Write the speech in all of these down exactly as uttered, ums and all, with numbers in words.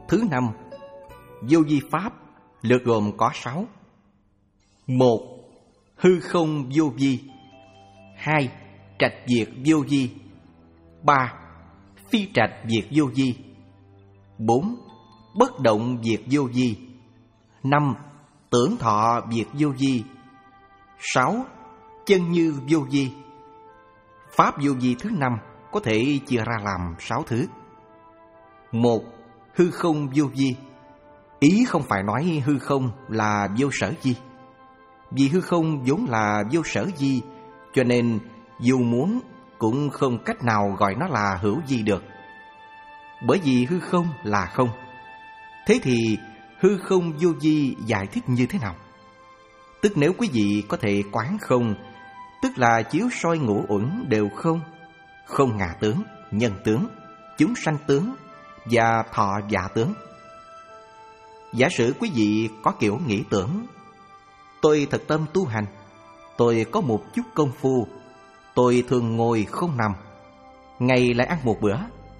Thứ năm, vô vi pháp lượt gồm có sáu. Một, hư không vô vi. Hai, trạch diệt vô vi. Ba, phi trạch diệt vô vi. Bốn, bất động diệt vô vi. Năm, tưởng thọ diệt vô vi. Sáu, chân như vô vi. Pháp vô vi thứ năm có thể chia ra làm sáu thứ. Một, hư không vô vi. Ý không phải nói hư không là vô sở di. Vì hư không vốn là vô sở di, cho nên dù muốn cũng không cách nào gọi nó là hữu di được. Bởi vì hư không là không. Thế thì hư không vô vi giải thích như thế nào? Tức nếu quý vị có thể quán không, tức là chiếu soi ngũ uẩn đều không. Không ngã tướng, nhân tướng, chúng sanh tướng và thọ giả tướng. Giả sử quý vị có kiểu nghĩ tưởng: tôi thật tâm tu hành, tôi có một chút công phu, tôi thường ngồi không nằm, ngày lại ăn một bữa.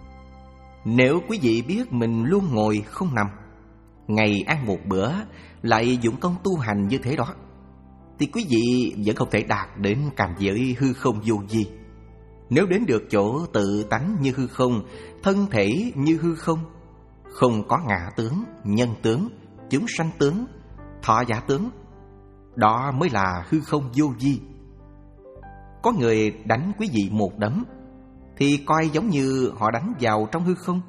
Nếu quý vị biết mình luôn ngồi không nằm, ngày ăn một bữa, lại dụng công tu hành như thế đó, thì quý vị vẫn không thể đạt đến cảnh giới hư không vô vi. Nếu đến được chỗ tự tánh như hư không, thân thể như hư không, không có ngã tướng, nhân tướng, chúng sanh tướng, thọ giả tướng, đó mới là hư không vô vi. Có người đánh quý vị một đấm thì coi giống như họ đánh vào trong hư không.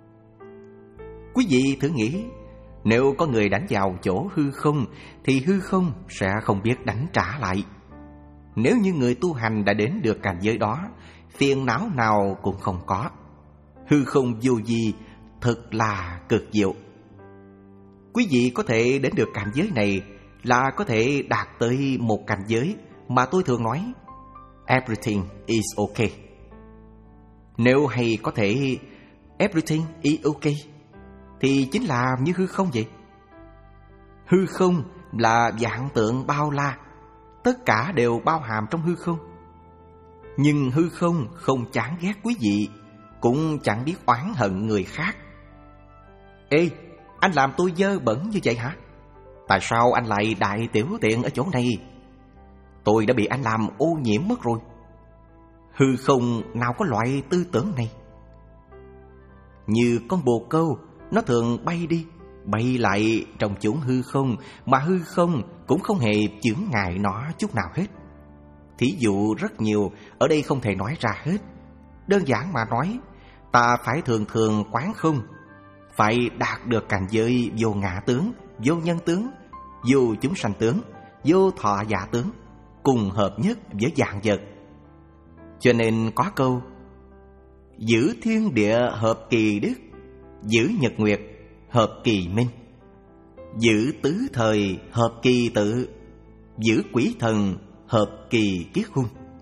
Quý vị thử nghĩ, nếu có người đánh vào chỗ hư không thì hư không sẽ không biết đánh trả lại. Nếu như người tu hành đã đến được cảnh giới đó, phiền não nào cũng không có. Hư không vô vi thật là cực diệu. Quý vị có thể đến được cảnh giới này là có thể đạt tới một cảnh giới mà tôi thường nói: everything is okay. Nếu hay có thể everything is okay thì chính là như hư không vậy. Hư không là vạn tượng bao la, tất cả đều bao hàm trong hư không. Nhưng hư không không chán ghét quý vị, cũng chẳng biết oán hận người khác. Ê, anh làm tôi dơ bẩn như vậy hả? Tại sao anh lại đại tiểu tiện ở chỗ này? Tôi đã bị anh làm ô nhiễm mất rồi. Hư không nào có loại tư tưởng này. Như con bồ câu, nó thường bay đi, bay lại trong chốn hư không, mà hư không cũng không hề chướng ngại nó chút nào hết. Thí dụ rất nhiều, ở đây không thể nói ra hết. Đơn giản mà nói, ta phải thường thường quán không, phải đạt được cảnh giới vô ngã tướng, vô nhân tướng, vô chúng sanh tướng, vô thọ giả tướng, cùng hợp nhất với vạn vật. Cho nên có câu: giữ thiên địa hợp kỳ đức, giữ nhật nguyệt hợp kỳ minh, giữ tứ thời hợp kỳ tự, giữ quỷ thần hợp kỳ kiết hung.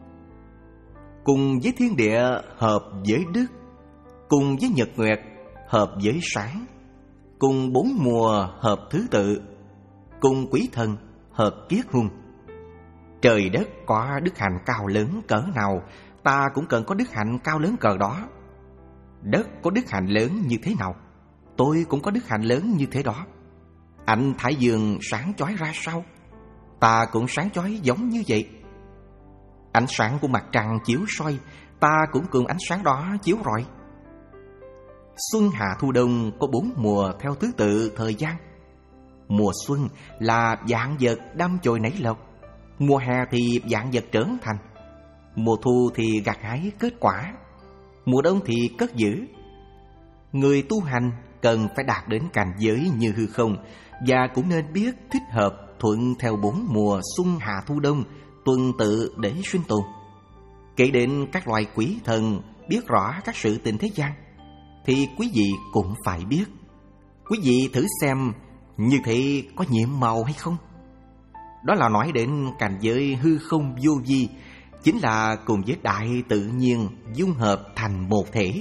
Cùng với thiên địa hợp với đức, cùng với nhật nguyệt hợp với sáng, cùng bốn mùa hợp thứ tự, cùng quỷ thần hợp kiết hung. Trời đất có đức hạnh cao lớn cỡ nào, ta cũng cần có đức hạnh cao lớn cỡ đó. Đất có đức hạnh lớn như thế nào, tôi cũng có đức hạnh lớn như thế đó. Ánh thái dương sáng chói ra sao, ta cũng sáng chói giống như vậy. Ánh sáng của mặt trăng chiếu soi, ta cũng cùng ánh sáng đó chiếu rọi. Xuân hạ thu đông có bốn mùa theo thứ tự thời gian. Mùa xuân là vạn vật đâm chồi nảy lộc, mùa hè thì vạn vật trưởng thành, mùa thu thì gặt hái kết quả, mùa đông thì cất giữ. Người tu hành cần phải đạt đến cảnh giới như hư không, và cũng nên biết thích hợp thuận theo bốn mùa xuân hạ thu đông tuần tự để sinh tồn. Kể đến các loài quỷ thần biết rõ các sự tình thế gian, thì quý vị cũng phải biết. Quý vị thử xem như thế có nhiệm màu hay không? Đó là nói đến cảnh giới hư không vô vi, chính là cùng với đại tự nhiên dung hợp thành một thể.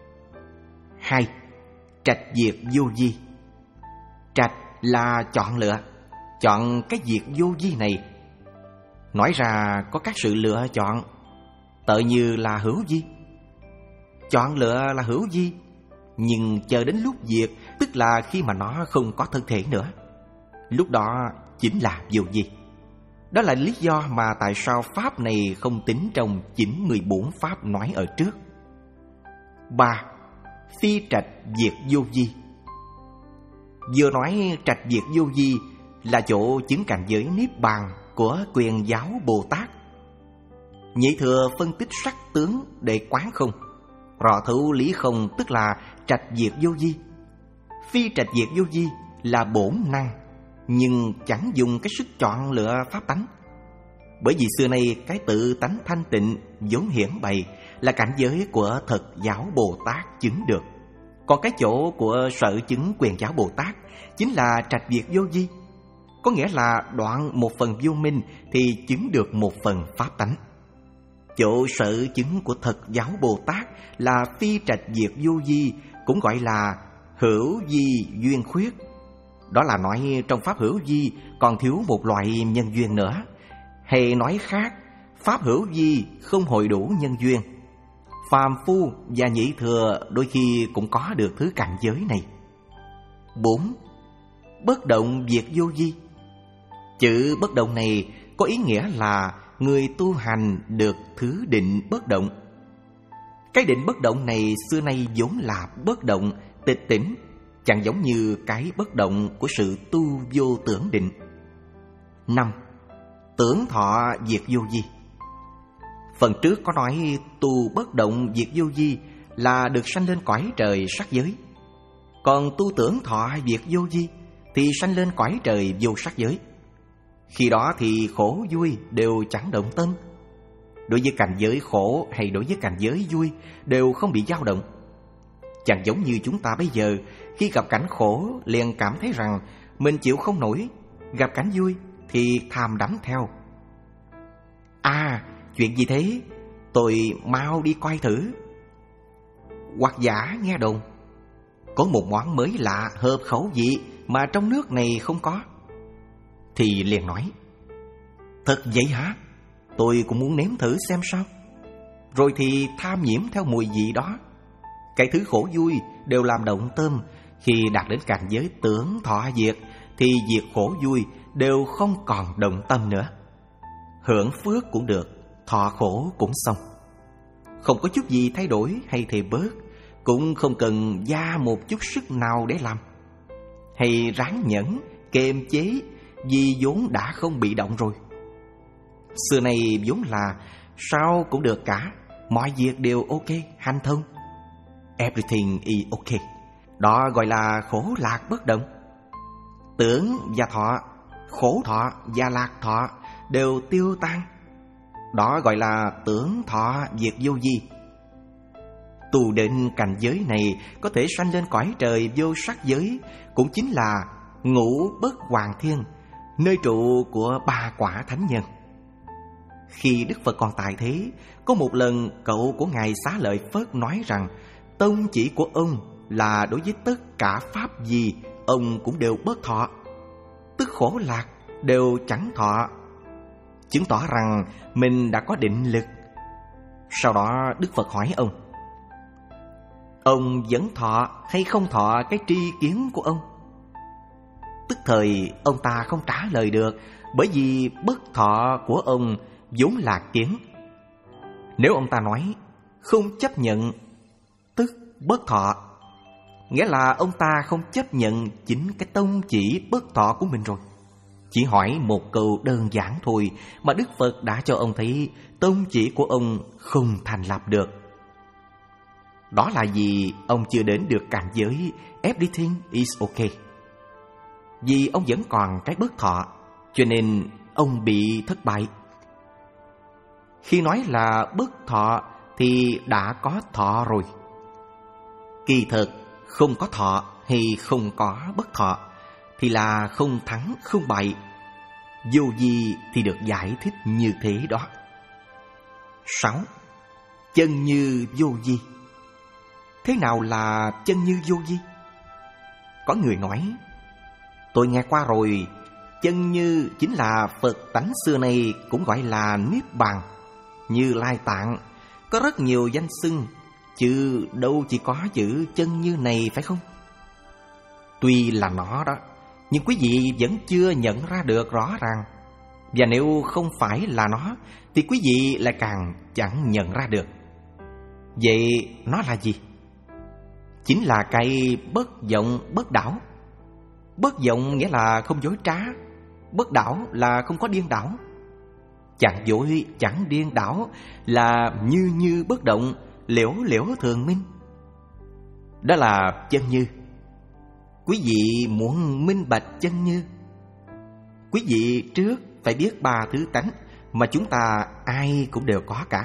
Hai, trạch diệt vô vi. Trạch là chọn lựa, chọn cái diệt vô vi này. Nói ra có các sự lựa chọn, tựa như là hữu vi. Chọn lựa là hữu vi, nhưng chờ đến lúc diệt, tức là khi mà nó không có thân thể nữa, lúc đó chính là vô vi. Đó là lý do mà tại sao pháp này không tính trong chín mươi bốn pháp nói ở trước. Ba. Phi trạch diệt vô vi. Vừa nói trạch diệt vô vi là chỗ chứng cảnh giới niết bàn của Quyền Giáo Bồ Tát. Nhị thừa phân tích sắc tướng để quán không, rõ thấu lý không, tức là trạch diệt vô vi. Phi trạch diệt vô vi là bổn năng, nhưng chẳng dùng cái sức chọn lựa pháp tánh. Bởi vì xưa nay cái tự tánh thanh tịnh vốn hiển bày là cảnh giới của Thật Giáo Bồ Tát chứng được. Còn cái chỗ của sở chứng Quyền Giáo Bồ Tát chính là trạch diệt vô vi, có nghĩa là đoạn một phần vô minh thì chứng được một phần pháp tánh. Chỗ sở chứng của Thật Giáo Bồ Tát là phi trạch diệt vô vi, cũng gọi là hữu vi duyên khuyết. Đó là nói trong pháp hữu vi còn thiếu một loại nhân duyên nữa. Hay nói khác, pháp hữu vi không hội đủ nhân duyên. Phàm phu và nhị thừa đôi khi cũng có được thứ cảnh giới này. Bốn. Bất động diệt vô vi. Chữ bất động này có ý nghĩa là người tu hành được thứ định bất động. Cái định bất động này xưa nay vốn là bất động, tịch tỉnh, chẳng giống như cái bất động của sự tu vô tưởng định. Năm. Tưởng thọ diệt vô vi. Phần trước có nói tu bất động diệt vô vi là được sanh lên cõi trời sắc giới. Còn tu tưởng thọ diệt vô vi thì sanh lên cõi trời vô sắc giới. Khi đó thì khổ vui đều chẳng động tâm. Đối với cảnh giới khổ hay đối với cảnh giới vui đều không bị dao động. Chẳng giống như chúng ta bây giờ, khi gặp cảnh khổ liền cảm thấy rằng mình chịu không nổi, gặp cảnh vui thì tham đắm theo. À, chuyện gì thế? Tôi mau đi coi thử. Hoặc giả nghe đồn có một món mới lạ hợp khẩu vị mà trong nước này không có, thì liền nói: thật vậy hả? Tôi cũng muốn nếm thử xem sao. Rồi thì tham nhiễm theo mùi vị đó. Cái thứ khổ vui đều làm động tâm. Khi đạt đến cảnh giới tưởng thọ diệt thì diệt khổ vui đều không còn động tâm nữa. Hưởng phước cũng được, thọ khổ cũng xong. Không có chút gì thay đổi hay thì bớt, cũng không cần gia một chút sức nào để làm, hay ráng nhẫn, kiềm chế, vì vốn đã không bị động rồi. Xưa này vốn là sao cũng được cả, mọi việc đều ok, hanh thông. Everything is ok. Đó gọi là khổ lạc bất động. Tưởng và thọ, khổ thọ và lạc thọ đều tiêu tan. Đó gọi là tưởng thọ diệt vô vi. Tu đến cảnh giới này có thể sanh lên cõi trời vô sắc giới, cũng chính là ngũ bất hoàng thiên, nơi trụ của ba quả thánh nhân. Khi Đức Phật còn tại thế, có một lần cậu của Ngài Xá Lợi Phất nói rằng tông chỉ của ông là đối với tất cả pháp gì ông cũng đều bất thọ, tức khổ lạc đều chẳng thọ, chứng tỏ rằng mình đã có định lực. Sau đó Đức Phật hỏi ông: ông vẫn thọ hay không thọ cái tri kiến của ông? Tức thời ông ta không trả lời được, bởi vì bất thọ của ông vốn là kiến. Nếu ông ta nói không chấp nhận, tức bất thọ, nghĩa là ông ta không chấp nhận chính cái tông chỉ bất thọ của mình rồi. Chỉ hỏi một câu đơn giản thôi mà Đức Phật đã cho ông thấy tông chỉ của ông không thành lập được. Đó là vì ông chưa đến được cảnh giới everything is okay. Vì ông vẫn còn cái bất thọ, cho nên ông bị thất bại. Khi nói là bất thọ thì đã có thọ rồi. Kỳ thực không có thọ hay không có bất thọ thì là không thắng không bại. Vô vi thì được giải thích như thế đó. Sáu. Chân như vô vi. Thế nào là chân như vô vi? Có người nói: tôi nghe qua rồi, chân như chính là Phật tánh xưa này cũng gọi là Niết Bàn, Như Lai Tạng, có rất nhiều danh xưng. chứ đâu chỉ có chữ chân như này phải không? Tuy là nó đó, nhưng quý vị vẫn chưa nhận ra được rõ ràng. Và nếu không phải là nó thì quý vị lại càng chẳng nhận ra được. Vậy nó là gì? Chính là cái bất vọng bất đảo. Bất vọng nghĩa là không dối trá, bất đảo là không có điên đảo. Chẳng dối chẳng điên đảo là như như bất động, liễu liễu thường minh. Đó là chân như. Quý vị muốn minh bạch chân như, quý vị trước phải biết ba thứ tánh mà chúng ta ai cũng đều có cả.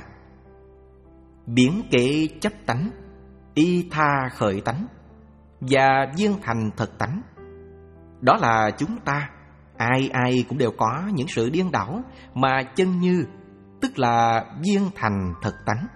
Biến kế chấp tánh, y tha khởi tánh và viên thành thật tánh. Đó là chúng ta ai ai cũng đều có những sự điên đảo mà chân như, tức là viên thành thật tánh.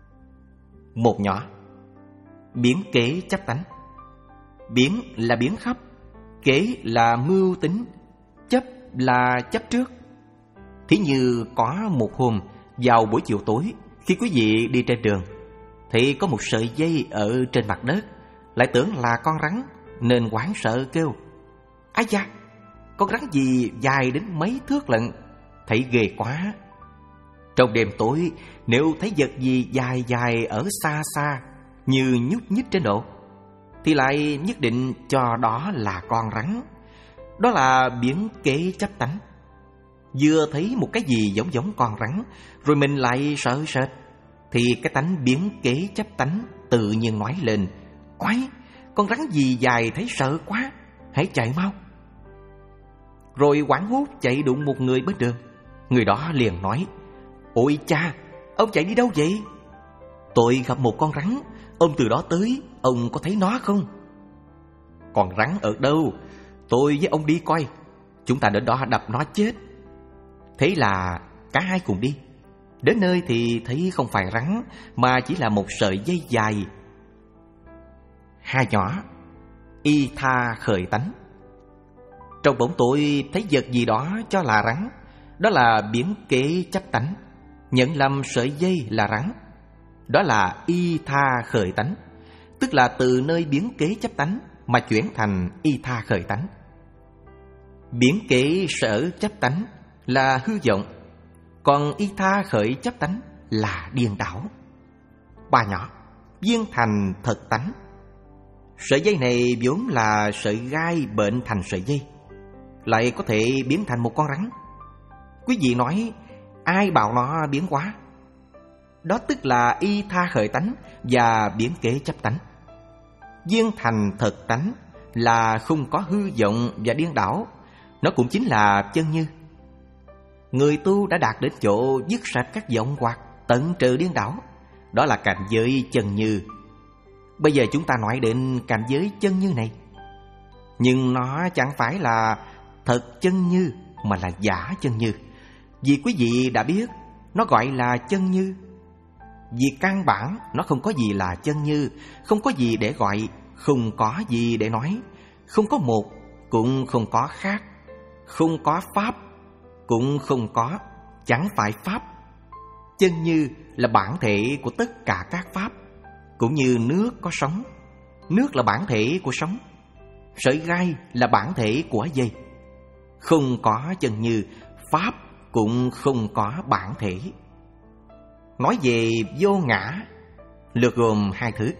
Một nhỏ. Biến kế chấp tánh. Biến là biến khắp, kế là mưu tính, chấp là chấp trước. Thí như có một hôm vào buổi chiều tối, khi quý vị đi trên đường thì có một sợi dây ở trên mặt đất, lại tưởng là con rắn nên hoảng sợ kêu: "Ái da, con rắn gì dài đến mấy thước lận, thấy ghê quá." Trong đêm tối, nếu thấy vật gì dài dài ở xa xa như nhúc nhích trên độ, thì lại nhất định cho đó là con rắn. Đó là biến kế chấp tánh. Vừa thấy một cái gì giống giống con rắn, rồi mình lại sợ sệt, thì cái tánh biến kế chấp tánh tự nhiên nói lên: "Quái, con rắn gì dài thấy sợ quá, hãy chạy mau." Rồi hoảng hốt chạy đụng một người bên đường. Người đó liền nói: "Ôi cha, ông chạy đi đâu vậy?" "Tôi gặp một con rắn, ông từ đó tới, ông có thấy nó không?" "Con rắn ở đâu? Tôi với ông đi coi, chúng ta đến đó đập nó chết." Thế là cả hai cùng đi. Đến nơi thì thấy không phải rắn, mà chỉ là một sợi dây dài. Hai nhỏ. Y tha khởi tánh. Trong bóng tối thấy vật gì đó cho là rắn, đó là biến kế chấp tánh, nhận lầm sợi dây là rắn. Đó là y tha khởi tánh, tức là từ nơi biến kế chấp tánh mà chuyển thành y tha khởi tánh. Biến kế sở chấp tánh là hư vọng, còn y tha khởi chấp tánh là điên đảo. Ba nhỏ. Viên thành thật tánh. Sợi dây này vốn là sợi gai bệnh thành sợi dây, lại có thể biến thành một con rắn. Quý vị nói ai bảo nó biến hóa? Đó tức là y tha khởi tánh và biến kế chấp tánh. Viên thành thật tánh là không có hư vọng và điên đảo, nó cũng chính là chân như. Người tu đã đạt đến chỗ dứt sạch các vọng hoặc, tận trừ điên đảo, đó là cảnh giới chân như. Bây giờ chúng ta nói đến cảnh giới chân như này, nhưng nó chẳng phải là thật chân như mà là giả chân như. Vì quý vị đã biết nó gọi là chân như. Vì căn bản nó không có gì là chân như, không có gì để gọi, không có gì để nói, không có một cũng không có khác, không có pháp cũng không có chẳng phải pháp. Chân như là bản thể của tất cả các pháp, cũng như nước có sống, nước là bản thể của sống, sợi gai là bản thể của dây. Không có chân như, pháp cũng không có bản thể. Nói về vô ngã, lược gồm hai thứ: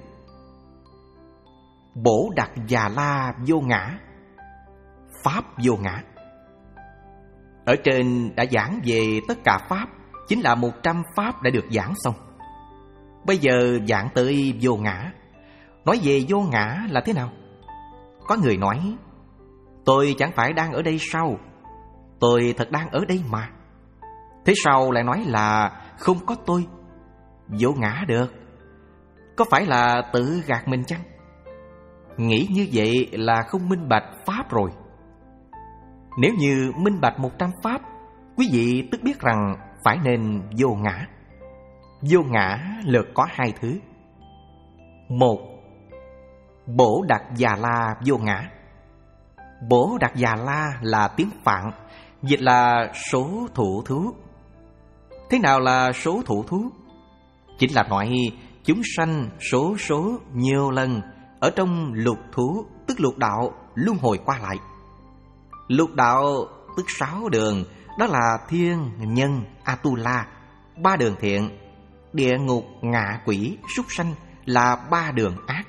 bổ đặc già la vô ngã, pháp vô ngã. Ở trên đã giảng về tất cả pháp, chính là một trăm pháp đã được giảng xong. Bây giờ giảng tới vô ngã. Nói về vô ngã là thế nào? Có người nói: tôi chẳng phải đang ở đây sao? Tôi thật đang ở đây mà. Thế sau lại nói là không có tôi, vô ngã được. Có phải là tự gạt mình chăng? Nghĩ như vậy là không minh bạch pháp rồi. Nếu như minh bạch một trăm pháp, quý vị tức biết rằng phải nên vô ngã. Vô ngã lược có hai thứ: một, bổ đặc già la vô ngã. Bổ đặc già la là tiếng Phạn, dịch là số thụ thú. Thế nào là số thụ thú? Chính là nói chúng sanh số số nhiều lần ở trong lục thú, tức lục đạo, luân hồi qua lại. Lục đạo tức sáu đường, đó là thiên, nhân, Atula, ba đường thiện. Địa ngục, ngạ quỷ, súc sanh là ba đường ác.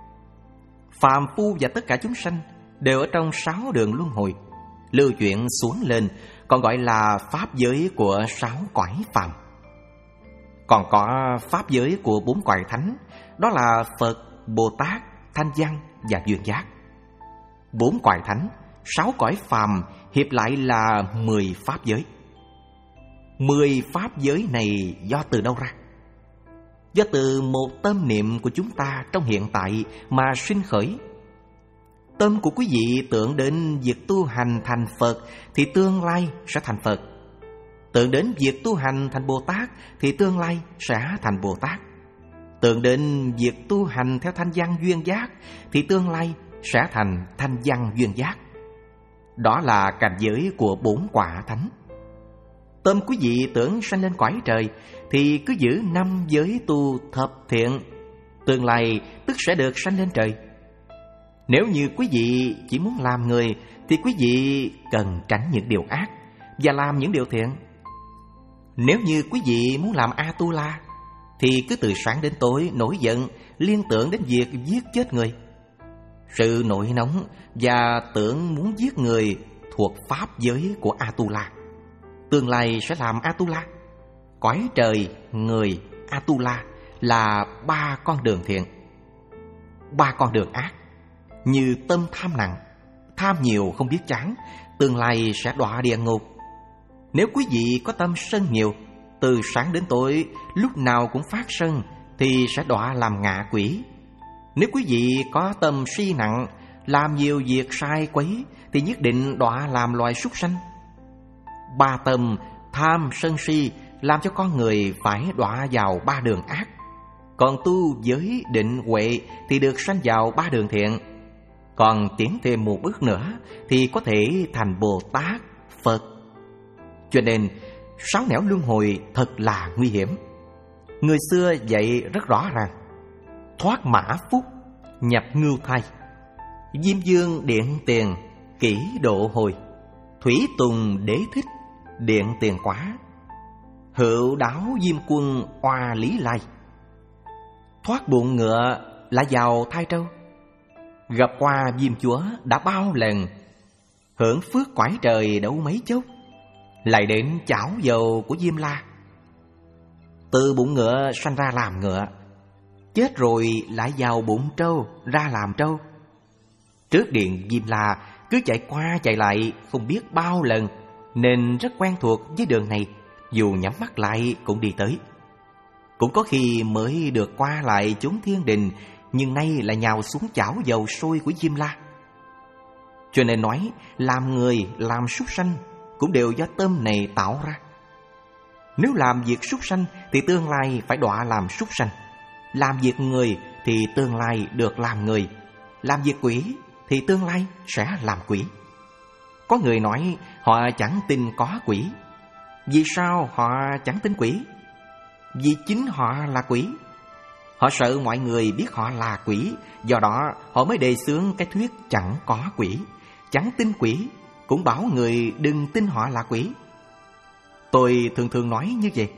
Phàm phu và tất cả chúng sanh đều ở trong sáu đường luân hồi, lưu chuyển xuống lên, còn gọi là pháp giới của sáu cõi phàm. Còn có pháp giới của bốn cõi thánh, đó là Phật, Bồ Tát, Thanh Văn và Duyên Giác. Bốn cõi thánh, sáu cõi phàm hiệp lại là mười pháp giới. Mười pháp giới này do từ đâu ra? Do từ một tâm niệm của chúng ta trong hiện tại mà sinh khởi. Tâm của quý vị tưởng đến việc tu hành thành Phật thì tương lai sẽ thành Phật. Tưởng đến việc tu hành thành Bồ Tát thì tương lai sẽ thành Bồ Tát. Tưởng đến việc tu hành theo Thanh Văn Duyên Giác thì tương lai sẽ thành Thanh Văn Duyên Giác. Đó là cảnh giới của bốn quả thánh. Tâm quý vị tưởng sanh lên cõi trời thì cứ giữ năm giới tu thập thiện, tương lai tức sẽ được sanh lên trời. Nếu như quý vị chỉ muốn làm người thì quý vị cần tránh những điều ác và làm những điều thiện. Nếu như quý vị muốn làm Atula thì cứ từ sáng đến tối nổi giận, liên tưởng đến việc giết chết người. Sự nổi nóng và tưởng muốn giết người thuộc pháp giới của Atula. Tương lai sẽ làm Atula. Cõi trời, người, Atula là ba con đường thiện. Ba con đường ác, như tâm tham nặng, tham nhiều không biết chán, tương lai sẽ đọa địa ngục. Nếu quý vị có tâm sân nhiều, từ sáng đến tối lúc nào cũng phát sân thì sẽ đọa làm ngạ quỷ. Nếu quý vị có tâm si nặng, làm nhiều việc sai quấy thì nhất định đọa làm loài súc sanh. Ba tâm tham sân si làm cho con người phải đọa vào ba đường ác. Còn tu giới định huệ thì được sanh vào ba đường thiện. Còn tiến thêm một bước nữa thì có thể thành Bồ Tát, Phật. Cho nên sáu nẻo luân hồi thật là nguy hiểm. Người xưa dạy rất rõ ràng: thoát mã phúc, nhập ngưu thai, diêm dương điện tiền, kỷ độ hồi, thủy tùng đế thích, điện tiền quá, hữu đáo diêm quân oa lý lai. Thoát bụng ngựa là vào thai trâu, gặp qua diêm chúa đã bao lần, hưởng phước cõi trời đâu mấy chốc, lại đến chảo dầu của Diêm La. Từ bụng ngựa sanh ra làm ngựa, chết rồi lại vào bụng trâu ra làm trâu. Trước điện Diêm La cứ chạy qua chạy lại không biết bao lần, nên rất quen thuộc với đường này, dù nhắm mắt lại cũng đi tới. Cũng có khi mới được qua lại chốn thiên đình, nhưng nay lại nhào xuống chảo dầu sôi của Diêm La. Cho nên nói làm người, làm súc sanh cũng đều do tâm này tạo ra. Nếu làm việc súc sanh thì tương lai phải đọa làm súc sanh. Làm việc người thì tương lai được làm người. Làm việc quỷ thì tương lai sẽ làm quỷ. Có người nói họ chẳng tin có quỷ. Vì sao họ chẳng tin quỷ? Vì chính họ là quỷ. Họ sợ mọi người biết họ là quỷ, do đó họ mới đề xướng cái thuyết chẳng có quỷ, chẳng tin quỷ, cũng bảo người đừng tin họ là quỷ. Tôi thường thường nói như vậy: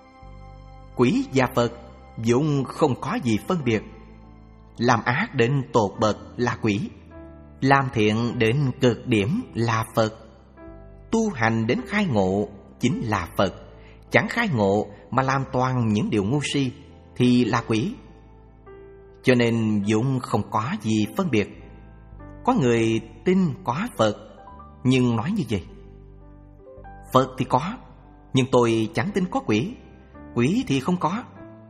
quỷ và Phật vốn không có gì phân biệt. Làm ác đến tột bậc là quỷ, làm thiện đến cực điểm là Phật. Tu hành đến khai ngộ chính là Phật. Chẳng khai ngộ mà làm toàn những điều ngu si thì là quỷ. Cho nên vốn không có gì phân biệt. Có người tin có Phật nhưng nói như vậy: Phật thì có, nhưng tôi chẳng tin có quỷ. Quỷ thì không có.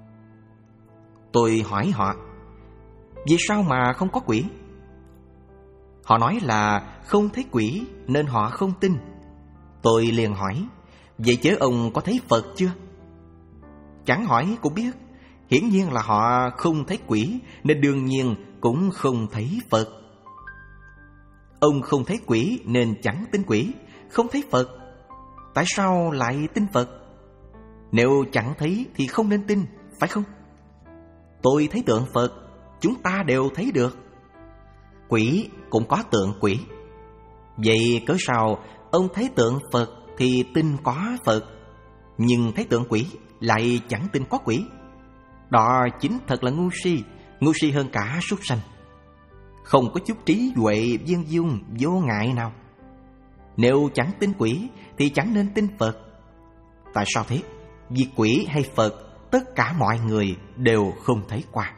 Tôi hỏi họ: vì sao mà không có quỷ? Họ nói là không thấy quỷ nên họ không tin. Tôi liền hỏi: vậy chứ ông có thấy Phật chưa? Chẳng hỏi cũng biết. Hiển nhiên là họ không thấy quỷ, nên đương nhiên cũng không thấy Phật. Ông không thấy quỷ nên chẳng tin quỷ, không thấy Phật. Tại sao lại tin Phật? Nếu chẳng thấy thì không nên tin, phải không? Tôi thấy tượng Phật, chúng ta đều thấy được. Quỷ cũng có tượng quỷ. Vậy cớ sao ông thấy tượng Phật thì tin có Phật, nhưng thấy tượng quỷ lại chẳng tin có quỷ? Đó chính thật là ngu si, ngu si hơn cả súc sanh. Không có chút trí huệ viên dung vô ngại nào. Nếu chẳng tin quỷ thì chẳng nên tin Phật. Tại sao thế? Vì quỷ hay Phật, tất cả mọi người đều không thấy qua.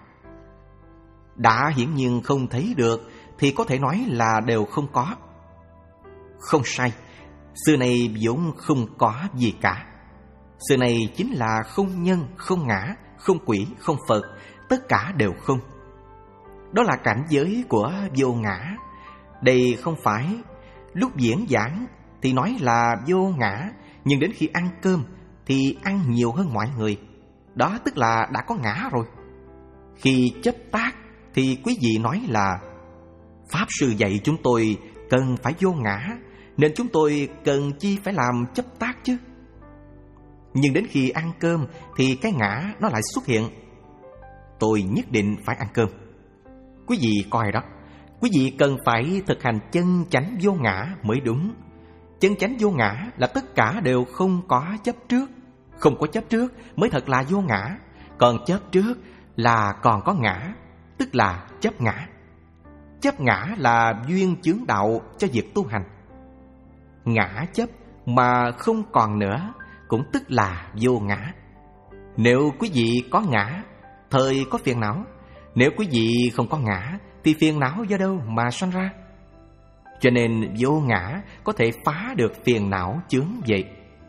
Đã hiển nhiên không thấy được thì có thể nói là đều không có. Không sai, xưa này vốn không có gì cả. Xưa này chính là không nhân, không ngã, không quỷ, không Phật, tất cả đều không. Đó là cảnh giới của vô ngã. Đây không phải lúc diễn giảng thì nói là vô ngã, nhưng đến khi ăn cơm thì ăn nhiều hơn mọi người. Đó tức là đã có ngã rồi. Khi chấp tác thì quý vị nói là Pháp sư dạy chúng tôi cần phải vô ngã, nên chúng tôi cần chi phải làm chấp tác chứ. Nhưng đến khi ăn cơm thì cái ngã nó lại xuất hiện. Tôi nhất định phải ăn cơm. Quý vị coi đó, quý vị cần phải thực hành chân chánh vô ngã mới đúng. Chân chánh vô ngã là tất cả đều không có chấp trước. Không có chấp trước mới thật là vô ngã. Còn chấp trước là còn có ngã, tức là chấp ngã. Chấp ngã là duyên chướng đạo cho việc tu hành. Ngã chấp mà không còn nữa cũng tức là vô ngã. Nếu quý vị có ngã, thời có phiền não. Nếu quý vị không có ngã thì phiền não do đâu mà sanh ra? Cho nên vô ngã có thể phá được phiền não chướng vậy.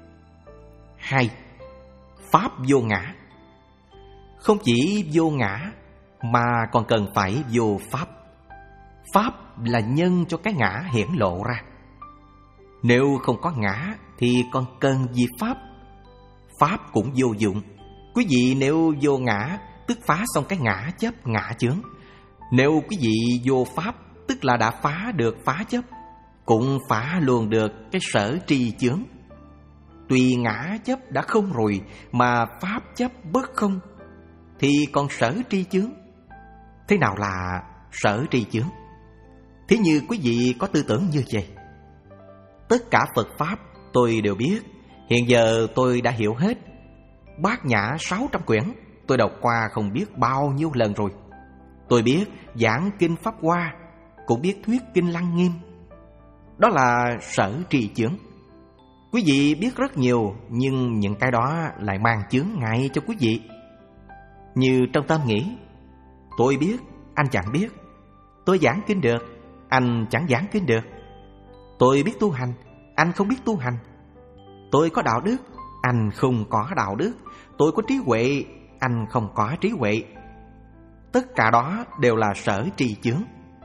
Hai, Pháp vô ngã. Không chỉ vô ngã mà còn cần phải vô Pháp. Pháp là nhân cho cái ngã hiển lộ ra. Nếu không có ngã thì còn cần gì Pháp? Pháp cũng vô dụng. Quý vị nếu vô ngã tức phá xong cái ngã chấp ngã chướng. Nếu quý vị vô Pháp tức là đã phá được phá chấp, cũng phá luôn được cái sở tri chướng. Tuy ngã chấp đã không rồi mà Pháp chấp bớt không, thì còn sở tri chướng. Thế nào là sở tri chướng? Thí như quý vị có tư tưởng như vậy: tất cả Phật Pháp tôi đều biết, hiện giờ tôi đã hiểu hết. Bát Nhã sáu trăm quyển tôi đọc qua không biết bao nhiêu lần rồi. Tôi biết giảng kinh Pháp Hoa, cũng biết thuyết kinh Lăng Nghiêm. Đó là sở tri chướng. Quý vị biết rất nhiều, nhưng những cái đó lại mang chướng ngại cho quý vị. Như trong tâm nghĩ: tôi biết, anh chẳng biết. Tôi giảng kinh được, anh chẳng giảng kinh được. Tôi biết tu hành, anh không biết tu hành. Tôi có đạo đức, anh không có đạo đức. Tôi có trí huệ, anh không có trí huệ. Tất cả đó đều là sở tri chướng.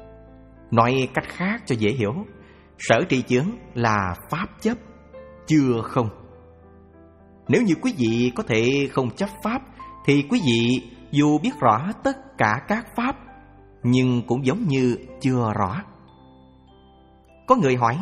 Nói cách khác cho dễ hiểu, sở tri chướng là Pháp chấp, chưa không. Nếu như quý vị có thể không chấp Pháp, thì quý vị dù biết rõ tất cả các Pháp, nhưng cũng giống như chưa rõ. Có người hỏi: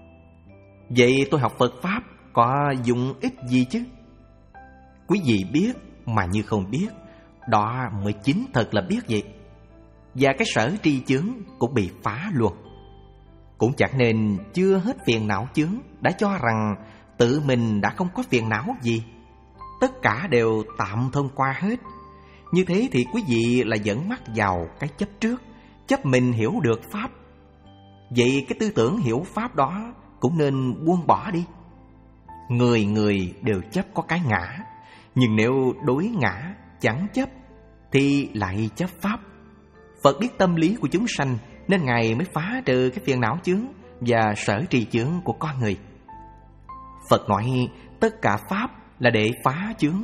vậy tôi học Phật Pháp có dụng ích gì chứ? Quý vị biết mà như không biết, đó mới chính thật là biết vậy. Và cái sở tri chướng cũng bị phá luôn. Cũng chẳng nên chưa hết phiền não chướng đã cho rằng tự mình đã không có phiền não gì. Tất cả đều tạm thông qua hết. Như thế thì quý vị lại dẫn mắt vào cái chấp trước, chấp mình hiểu được Pháp. Vậy cái tư tưởng hiểu Pháp đó cũng nên buông bỏ đi. Người người đều chấp có cái ngã, nhưng nếu đối ngã chẳng chấp thì lại chấp Pháp. Phật biết tâm lý của chúng sanh nên Ngài mới phá trừ cái phiền não chướng và sở tri chướng của con người. Phật nói tất cả Pháp là để phá chướng.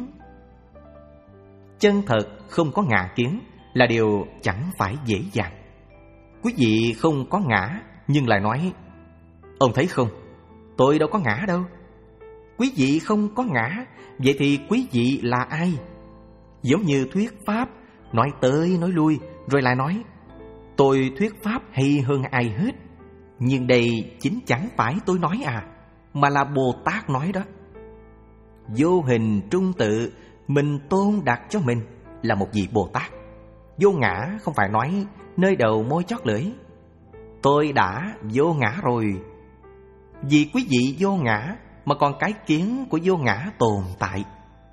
Chân thật không có ngã kiến là điều chẳng phải dễ dàng. Quý vị không có ngã nhưng lại nói: ông thấy không, tôi đâu có ngã đâu. Quý vị không có ngã, vậy thì quý vị là ai? Giống như thuyết Pháp, nói tới nói lui rồi lại nói: tôi thuyết Pháp hay hơn ai hết. Nhưng đây chính chẳng phải tôi nói à, mà là Bồ Tát nói đó. Vô hình trung tự, mình tôn đặt cho mình là một vị Bồ Tát. Vô ngã không phải nói nơi đầu môi chót lưỡi. Tôi đã vô ngã rồi. Vì quý vị vô ngã mà còn cái kiến của vô ngã tồn tại.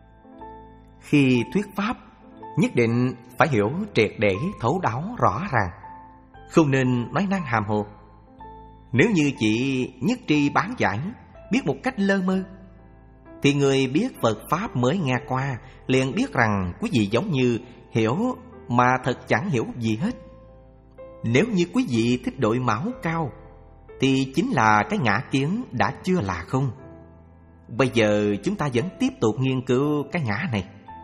Khi thuyết pháp, nhất định phải hiểu triệt để, thấu đáo, rõ ràng, không nên nói năng hàm hồ. Nếu như chỉ nhất tri bán giải, biết một cách lơ mơ, thì người biết Phật Pháp mới nghe qua liền biết rằng quý vị giống như hiểu mà thật chẳng hiểu gì hết. Nếu như quý vị thích đội mão cao, thì chính là cái ngã kiến đã chưa là không. Bây giờ chúng ta vẫn tiếp tục nghiên cứu cái ngã này.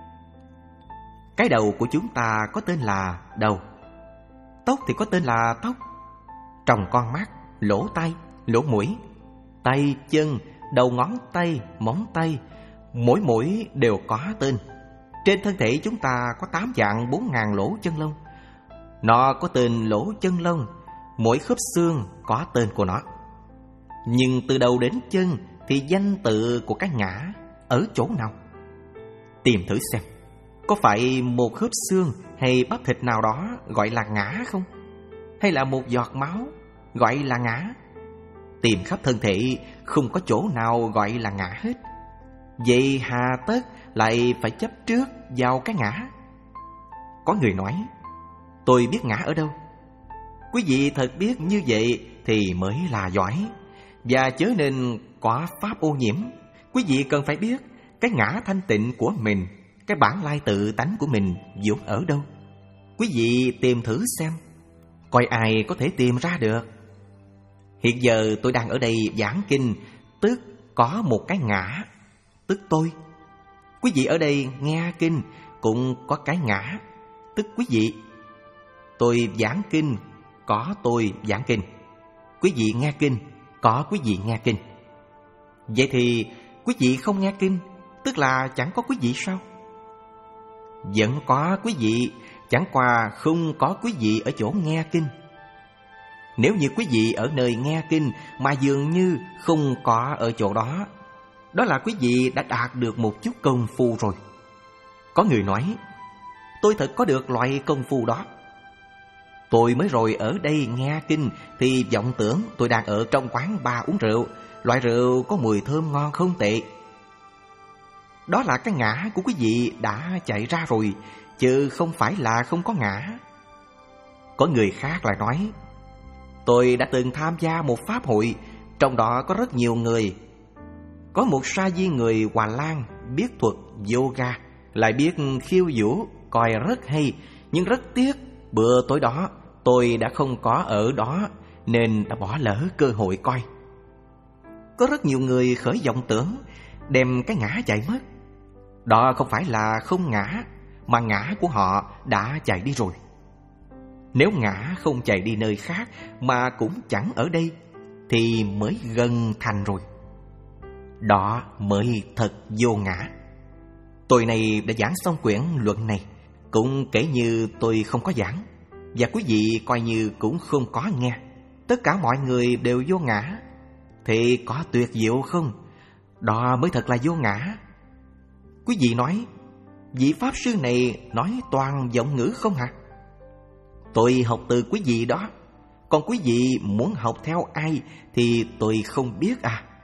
Cái đầu của chúng ta có tên là đầu. Tóc thì có tên là tóc. Tròng con mắt, lỗ tai, lỗ mũi, tay, chân, đầu ngón tay, móng tay, mỗi mũi đều có tên. Trên thân thể chúng ta có tám vạn bốn ngàn lỗ chân lông. Nó có tên lỗ chân lông, mỗi khớp xương có tên của nó. Nhưng từ đầu đến chân thì danh tự của cái ngã ở chỗ nào? Tìm thử xem, có phải một khớp xương hay bắp thịt nào đó gọi là ngã không? Hay là một giọt máu gọi là ngã? Tìm khắp thân thể không có chỗ nào gọi là ngã hết. Vậy hà tất lại phải chấp trước vào cái ngã? Có người nói, tôi biết ngã ở đâu. Quý vị thật biết như vậy thì mới là giỏi. Và chớ nên có pháp ô nhiễm. Quý vị cần phải biết cái ngã thanh tịnh của mình, cái bản lai tự tánh của mình vốn ở đâu. Quý vị tìm thử xem, coi ai có thể tìm ra được. Hiện giờ tôi đang ở đây giảng kinh, tức có một cái ngã, tức tôi. Quý vị ở đây nghe kinh cũng có cái ngã, tức quý vị. Tôi giảng kinh, có tôi giảng kinh. Quý vị nghe kinh, có quý vị nghe kinh. Vậy thì quý vị không nghe kinh, tức là chẳng có quý vị sao? Vẫn có quý vị, chẳng qua không có quý vị ở chỗ nghe kinh. Nếu như quý vị ở nơi nghe kinh mà dường như không có ở chỗ đó, đó là quý vị đã đạt được một chút công phu rồi. Có người nói, tôi thật có được loại công phu đó. Tôi mới rồi ở đây nghe kinh thì vọng tưởng tôi đang ở trong quán bar uống rượu, loại rượu có mùi thơm ngon không tệ. Đó là cái ngã của quý vị đã chạy ra rồi, chứ không phải là không có ngã. Có người khác lại nói, tôi đã từng tham gia một pháp hội, trong đó có rất nhiều người. Có một sa di người Hòa Lan biết thuật yoga, lại biết khiêu vũ, coi rất hay. Nhưng rất tiếc, bữa tối đó tôi đã không có ở đó, nên đã bỏ lỡ cơ hội coi. Có rất nhiều người khởi vọng tưởng, đem cái ngã chạy mất. Đó không phải là không ngã, mà ngã của họ đã chạy đi rồi. Nếu ngã không chạy đi nơi khác mà cũng chẳng ở đây, thì mới gần thành rồi. Đó mới thật vô ngã. Tôi này đã giảng xong quyển luận này, cũng kể như tôi không có giảng, và quý vị coi như cũng không có nghe. Tất cả mọi người đều vô ngã, thì có tuyệt diệu không? Đó mới thật là vô ngã. Quý vị nói, vị pháp sư này nói toàn giọng ngữ không hả? Tôi học từ quý vị đó, còn quý vị muốn học theo ai thì tôi không biết à.